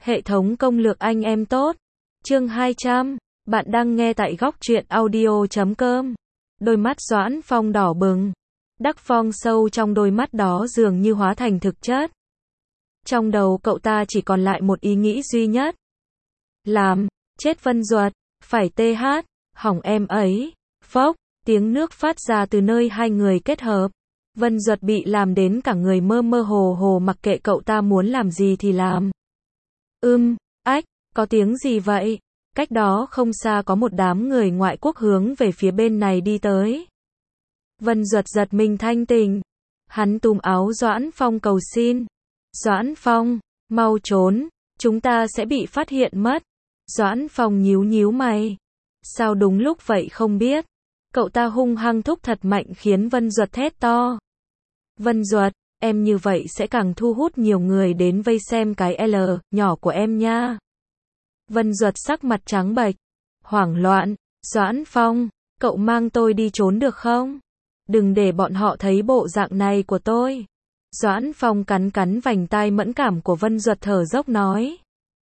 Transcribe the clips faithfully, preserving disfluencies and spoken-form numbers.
Hệ thống công lược anh em tốt. Chương hai trăm. Bạn đang nghe tại góc truyện audio chấm com. Đôi mắt Doãn Phong đỏ bừng. Đắc phong sâu trong đôi mắt đó dường như hóa thành thực chất. Trong đầu cậu ta chỉ còn lại một ý nghĩ duy nhất. Làm chết Vân Duật, phải tê hát, hỏng em ấy. Phốc, tiếng nước phát ra từ nơi hai người kết hợp. Vân Duật bị làm đến cả người mơ mơ hồ hồ, mặc kệ cậu ta muốn làm gì thì làm. Ưm, ách, có tiếng gì vậy? Cách đó không xa có một đám người ngoại quốc hướng về phía bên này đi tới. Vân Duật giật mình thanh tỉnh. Hắn túm áo Doãn Phong cầu xin. Doãn Phong, mau trốn, chúng ta sẽ bị phát hiện mất. Doãn Phong nhíu nhíu mày. Sao đúng lúc vậy không biết. Cậu ta hung hăng thúc thật mạnh khiến Vân Duật thét to. Vân Duật, em như vậy sẽ càng thu hút nhiều người đến vây xem cái L nhỏ của em nha. Vân Duật sắc mặt trắng bệch, hoảng loạn. Doãn Phong, cậu mang tôi đi trốn được không? Đừng để bọn họ thấy bộ dạng này của tôi. Doãn Phong cắn cắn vành tai mẫn cảm của Vân Duật, thở dốc nói.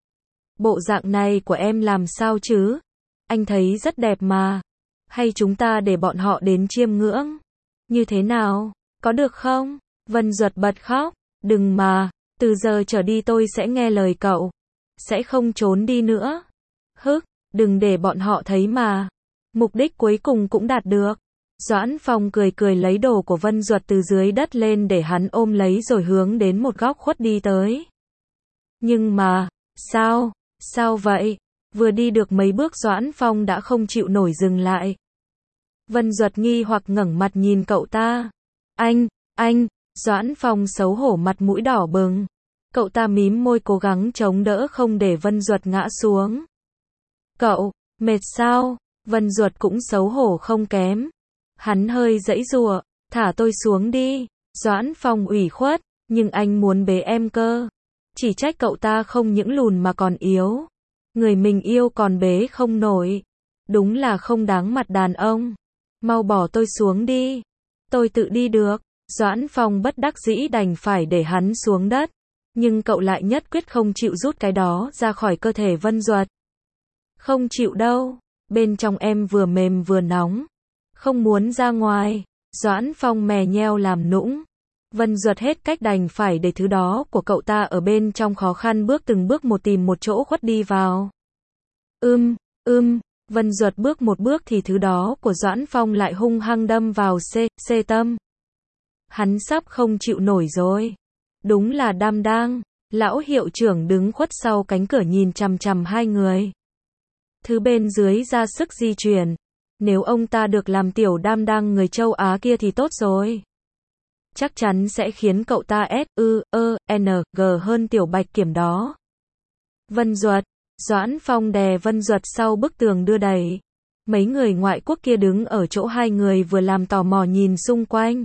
Bộ dạng này của em làm sao chứ? Anh thấy rất đẹp mà. Hay chúng ta để bọn họ đến chiêm ngưỡng? Như thế nào? Có được không? Vân Duật bật khóc. Đừng mà, từ giờ trở đi tôi sẽ nghe lời cậu. Sẽ không trốn đi nữa. Hức, đừng để bọn họ thấy mà. Mục đích cuối cùng cũng đạt được. Doãn Phong cười cười lấy đồ của Vân Duật từ dưới đất lên để hắn ôm lấy rồi hướng đến một góc khuất đi tới. Nhưng mà, sao, sao vậy? Vừa đi được mấy bước Doãn Phong đã không chịu nổi dừng lại. Vân Duật nghi hoặc ngẩng mặt nhìn cậu ta. Anh, anh, Doãn Phong xấu hổ mặt mũi đỏ bừng. Cậu ta mím môi cố gắng chống đỡ không để Vân Duật ngã xuống. Cậu, mệt sao? Vân Duật cũng xấu hổ không kém. Hắn hơi giãy giụa, thả tôi xuống đi. Doãn Phong ủy khuất, nhưng anh muốn bế em cơ. Chỉ trách cậu ta không những lùn mà còn yếu. Người mình yêu còn bế không nổi. Đúng là không đáng mặt đàn ông. Mau bỏ tôi xuống đi. Tôi tự đi được. Doãn Phong bất đắc dĩ đành phải để hắn xuống đất. Nhưng cậu lại nhất quyết không chịu rút cái đó ra khỏi cơ thể Vân Duật. Không chịu đâu. Bên trong em vừa mềm vừa nóng. Không muốn ra ngoài. Doãn Phong mè nheo làm nũng. Vân Duật hết cách đành phải để thứ đó của cậu ta ở bên trong, khó khăn bước từng bước một tìm một chỗ khuất đi vào. Ưm, ưm, Vân Duật bước một bước thì thứ đó của Doãn Phong lại hung hăng đâm vào C, C tâm. Hắn sắp không chịu nổi rồi. Đúng là đam đang. Lão hiệu trưởng đứng khuất sau cánh cửa nhìn chằm chằm hai người. Thứ bên dưới ra sức di chuyển. Nếu ông ta được làm tiểu đam đang người châu Á kia thì tốt rồi. Chắc chắn sẽ khiến cậu ta S, ư, ơ, N, G hơn tiểu bạch kiểm đó. Vân Duật. Doãn Phong đè Vân Duật sau bức tường đưa đẩy. Mấy người ngoại quốc kia đứng ở chỗ hai người vừa làm tò mò nhìn xung quanh.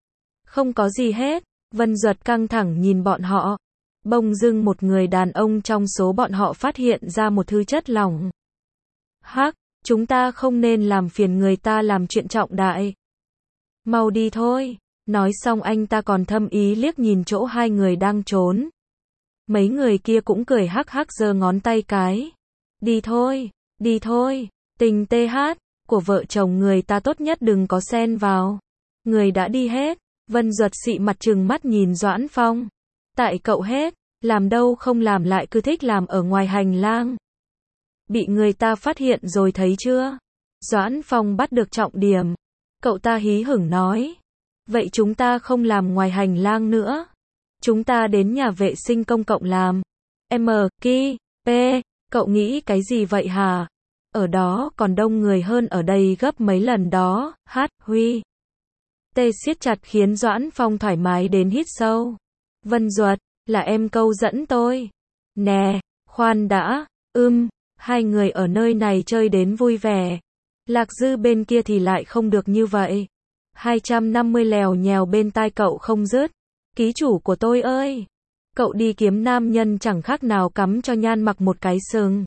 Không có gì hết. Vân Duật căng thẳng nhìn bọn họ. Bỗng dưng một người đàn ông trong số bọn họ phát hiện ra một thứ chất lỏng. Hắc, chúng ta không nên làm phiền người ta làm chuyện trọng đại. Mau đi thôi. Nói xong anh ta còn thâm ý liếc nhìn chỗ hai người đang trốn. Mấy người kia cũng cười hắc hắc giơ ngón tay cái. Đi thôi, đi thôi. Tình tê hát của vợ chồng người ta tốt nhất đừng có xen vào. Người đã đi hết. Vân Duật xị mặt trừng mắt nhìn Doãn Phong. Tại cậu hết. Làm đâu không làm lại cứ thích làm ở ngoài hành lang. Bị người ta phát hiện rồi thấy chưa? Doãn Phong bắt được trọng điểm. Cậu ta hí hửng nói. Vậy chúng ta không làm ngoài hành lang nữa. Chúng ta đến nhà vệ sinh công cộng làm. M, K, P, cậu nghĩ cái gì vậy hả? Ở đó còn đông người hơn ở đây gấp mấy lần đó. H, Huy. Tê siết chặt khiến Doãn Phong thoải mái đến hít sâu. Vân Duật, là em câu dẫn tôi. Nè, khoan đã. Ưm, hai người ở nơi này chơi đến vui vẻ. Lạc Dư bên kia thì lại không được như vậy. hai trăm năm mươi lèo nhèo bên tai cậu không dứt. Ký chủ của tôi ơi! Cậu đi kiếm nam nhân chẳng khác nào cắm cho Nhan Mặc một cái sừng.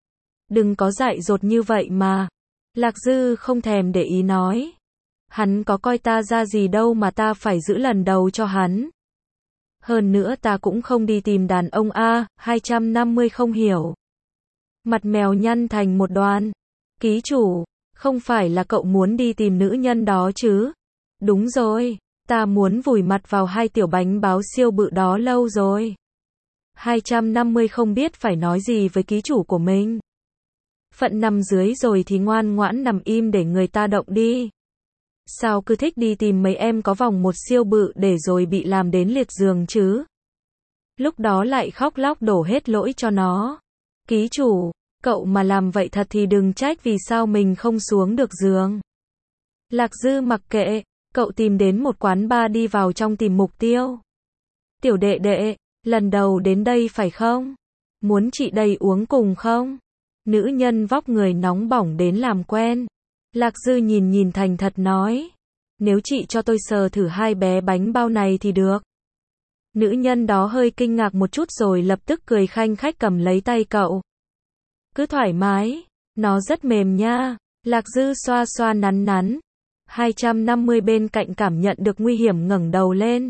Đừng có dại dột như vậy mà. Lạc Dư không thèm để ý nói. Hắn có coi ta ra gì đâu mà ta phải giữ lần đầu cho hắn. Hơn nữa ta cũng không đi tìm đàn ông a, hai trăm năm mươi không hiểu. Mặt mèo nhăn thành một đoàn. Ký chủ, không phải là cậu muốn đi tìm nữ nhân đó chứ? Đúng rồi, ta muốn vùi mặt vào hai tiểu bánh báo siêu bự đó lâu rồi. hai trăm năm mươi không biết phải nói gì với ký chủ của mình. Phận nằm dưới rồi thì ngoan ngoãn nằm im để người ta động đi. Sao cứ thích đi tìm mấy em có vòng một siêu bự để rồi bị làm đến liệt giường chứ? Lúc đó lại khóc lóc đổ hết lỗi cho nó. Ký chủ, cậu mà làm vậy thật thì đừng trách vì sao mình không xuống được giường. Lạc Dư mặc kệ, cậu tìm đến một quán bar đi vào trong tìm mục tiêu. Tiểu đệ đệ, lần đầu đến đây phải không? Muốn chị đây uống cùng không? Nữ nhân vóc người nóng bỏng đến làm quen. Lạc Dư nhìn nhìn thành thật nói. Nếu chị cho tôi sờ thử hai bé bánh bao này thì được. Nữ nhân đó hơi kinh ngạc một chút rồi lập tức cười khanh khách cầm lấy tay cậu. Cứ thoải mái, nó rất mềm nha. Lạc Dư xoa xoa nắn nắn. hai trăm năm mươi bên cạnh cảm nhận được nguy hiểm ngẩng đầu lên.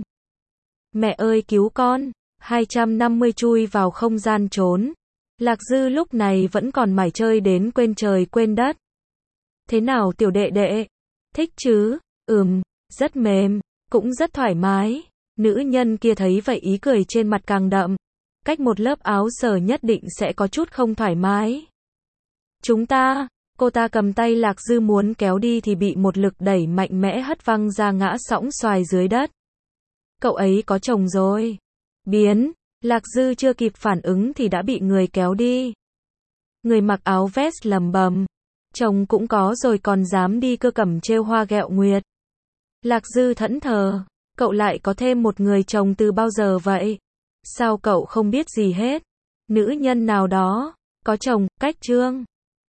Mẹ ơi cứu con, hai trăm năm mươi chui vào không gian trốn. Lạc Dư lúc này vẫn còn mải chơi đến quên trời quên đất. Thế nào tiểu đệ đệ? Thích chứ? Ừm, rất mềm, cũng rất thoải mái. Nữ nhân kia thấy vậy ý cười trên mặt càng đậm. Cách một lớp áo sờ nhất định sẽ có chút không thoải mái. Chúng ta, cô ta cầm tay Lạc Dư muốn kéo đi thì bị một lực đẩy mạnh mẽ hất văng ra ngã sõng xoài dưới đất. Cậu ấy có chồng rồi. Biến, Lạc Dư chưa kịp phản ứng thì đã bị người kéo đi. Người mặc áo vest lầm bầm. Chồng cũng có rồi còn dám đi cơ cẩm trêu hoa ghẹo nguyệt. Lạc Dư thẫn thờ. Cậu lại có thêm một người chồng từ bao giờ vậy? Sao cậu không biết gì hết? Nữ nhân nào đó, có chồng, cách trương.